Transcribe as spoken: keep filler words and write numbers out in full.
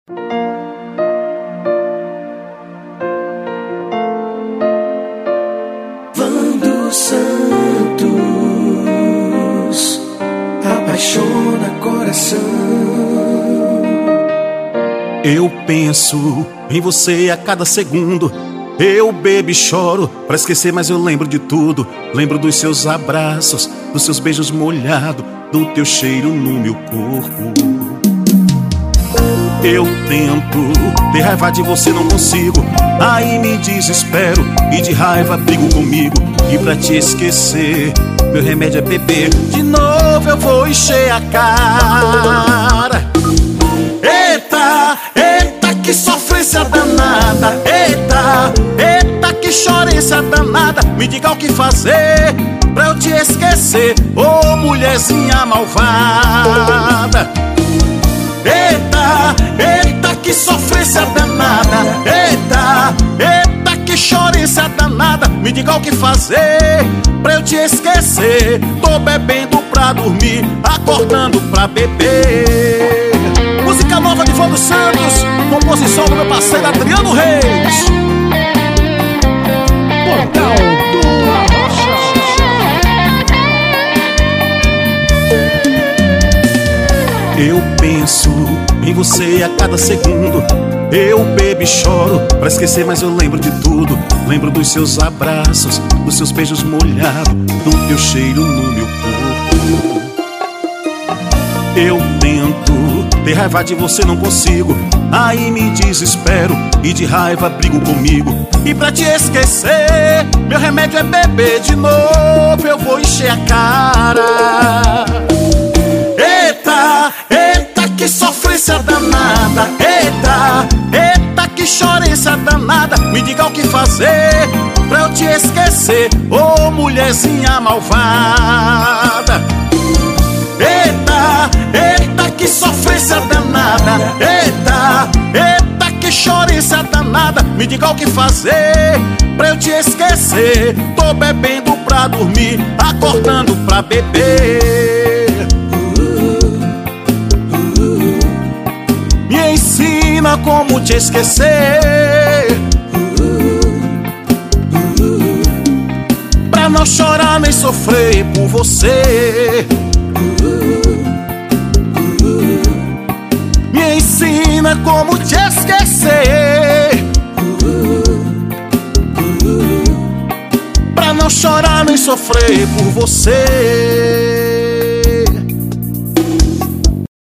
Vando Santos apaixona coração. Eu penso em você a cada segundo. Eu bebo e choro pra esquecer, mas eu lembro de tudo. Lembro dos seus abraços, dos seus beijos molhados, do teu cheiro no meu corpo. Eu tento ter raiva de você, não consigo. Aí me desespero e de raiva brigo comigo. E pra te esquecer, meu remédio é beber. De novo eu vou encher a cara. Eita, eita, que sofrência danada. Eita, eita, que chorência danada. Me diga o que fazer pra eu te esquecer, ô oh, mulherzinha malvada. Eita, eita, que sofrência danada. Eita, eita, que chorência danada. Me diga o que fazer pra eu te esquecer. Tô bebendo pra dormir, acordando pra beber. Música nova de Vando Santos, composição do meu parceiro Adriano Reis. Portal do Arrocha. Eu penso em você a cada segundo. Eu bebo e choro pra esquecer, mas eu lembro de tudo. Lembro dos seus abraços, dos seus beijos molhados, do teu cheiro no meu corpo. Eu tento ter raiva de você, não consigo. Aí me desespero e de raiva brigo comigo. E pra te esquecer, meu remédio é beber. De novo eu vou encher a cara. Eita, eita, que sofrência danada. Eita, eita, que chorência danada. Me diga o que fazer pra eu te esquecer, ô oh, mulherzinha malvada. Eita, eita, que sofrência danada. Eita, eita, que chorência danada. Me diga o que fazer pra eu te esquecer. Tô bebendo pra dormir, acordando pra beber. Me ensina como te esquecer, pra não chorar nem sofrer por você. Me ensina como te esquecer, pra não chorar nem sofrer por você.